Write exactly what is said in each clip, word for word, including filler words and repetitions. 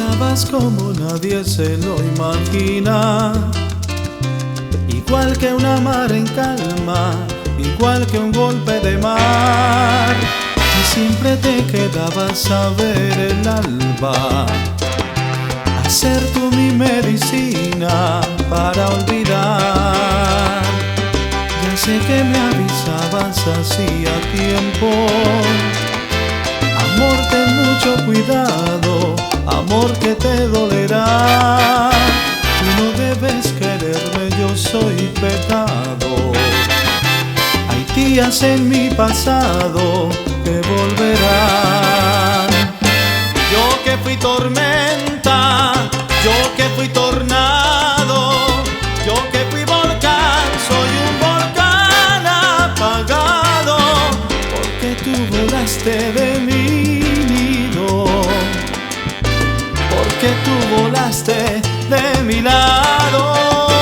Besabas como nadie se lo imagina, igual que una mar en calma, igual que un golpe de mar. Y siempre te quedabas a ver el alba, a ser tú mi medicina para olvidar. Ya sé que me avisabas hacía tiempo. Amor, ten mucho cuidado, amor, que te dolerá. Tú no debes quererme, yo soy pecado. Hay días en mi pasado que volverán. Yo que fui tormenta, yo que fui tornado, yo que fui volcán, soy un volcán apagado, porque tú volaste de mi nido, porque tú volaste de mi lado.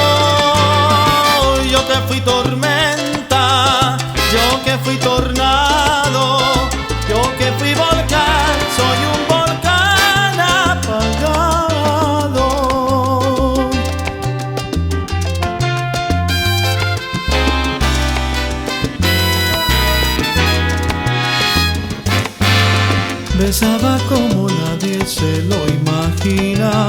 Yo que fui tormenta, yo que fui tornado, yo que fui volcán, soy un volcán apagado. Besaba como nadie se lo imagina,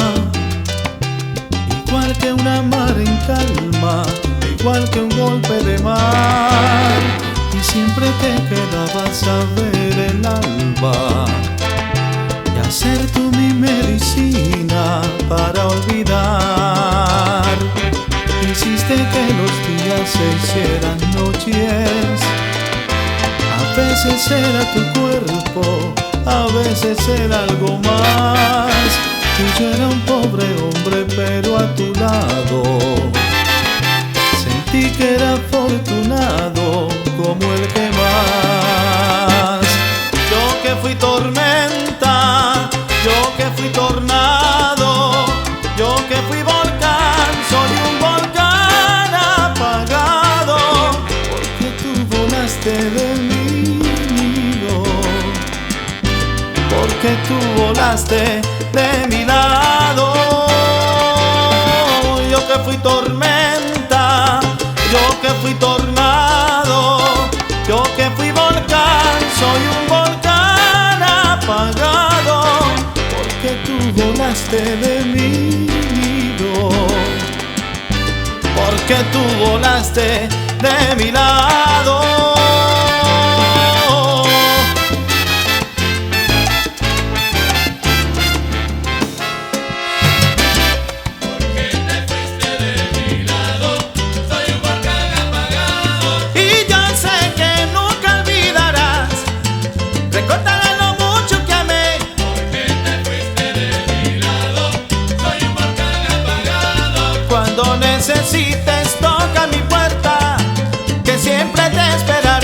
igual que una mar en calma, igual que un golpe de mar. Y siempre te quedabas a ver el alba y a ser tú mi medicina para olvidar. Hiciste que los días se hicieran noches, a veces era tu cuerpo, a veces era algo más. Y yo era un pobre hombre, pero a tu lado sentí que era afortunado como el que más. Yo que fui tormenta, yo que fui tornado, yo que fui volcán, soy un volcán apagado, porque tú volaste de mi nido, porque tú volaste de mi lado. Yo que fui tormenta, yo que fui tornado, yo que fui volcán, soy un volcán apagado, porque tú volaste de mi nido, porque tú volaste de mi lado. Cuando necesites, toca mi puerta, que siempre te esperaré.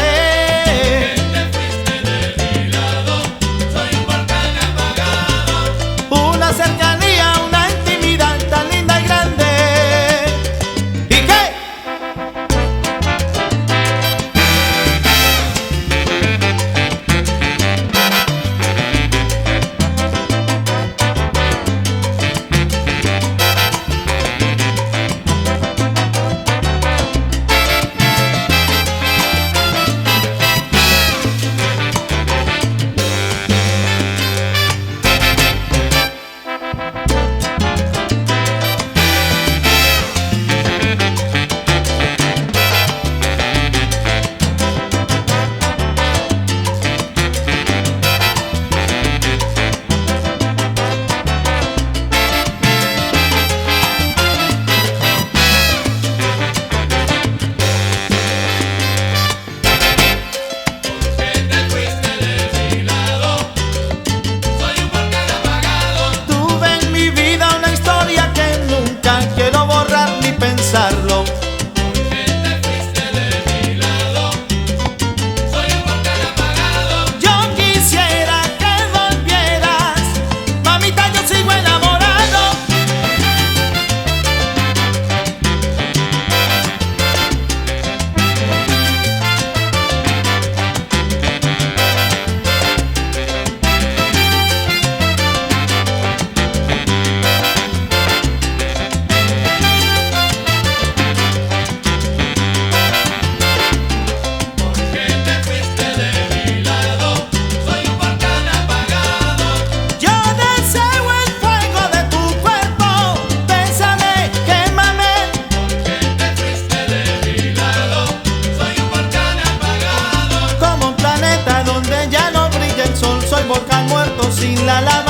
sin la alameda.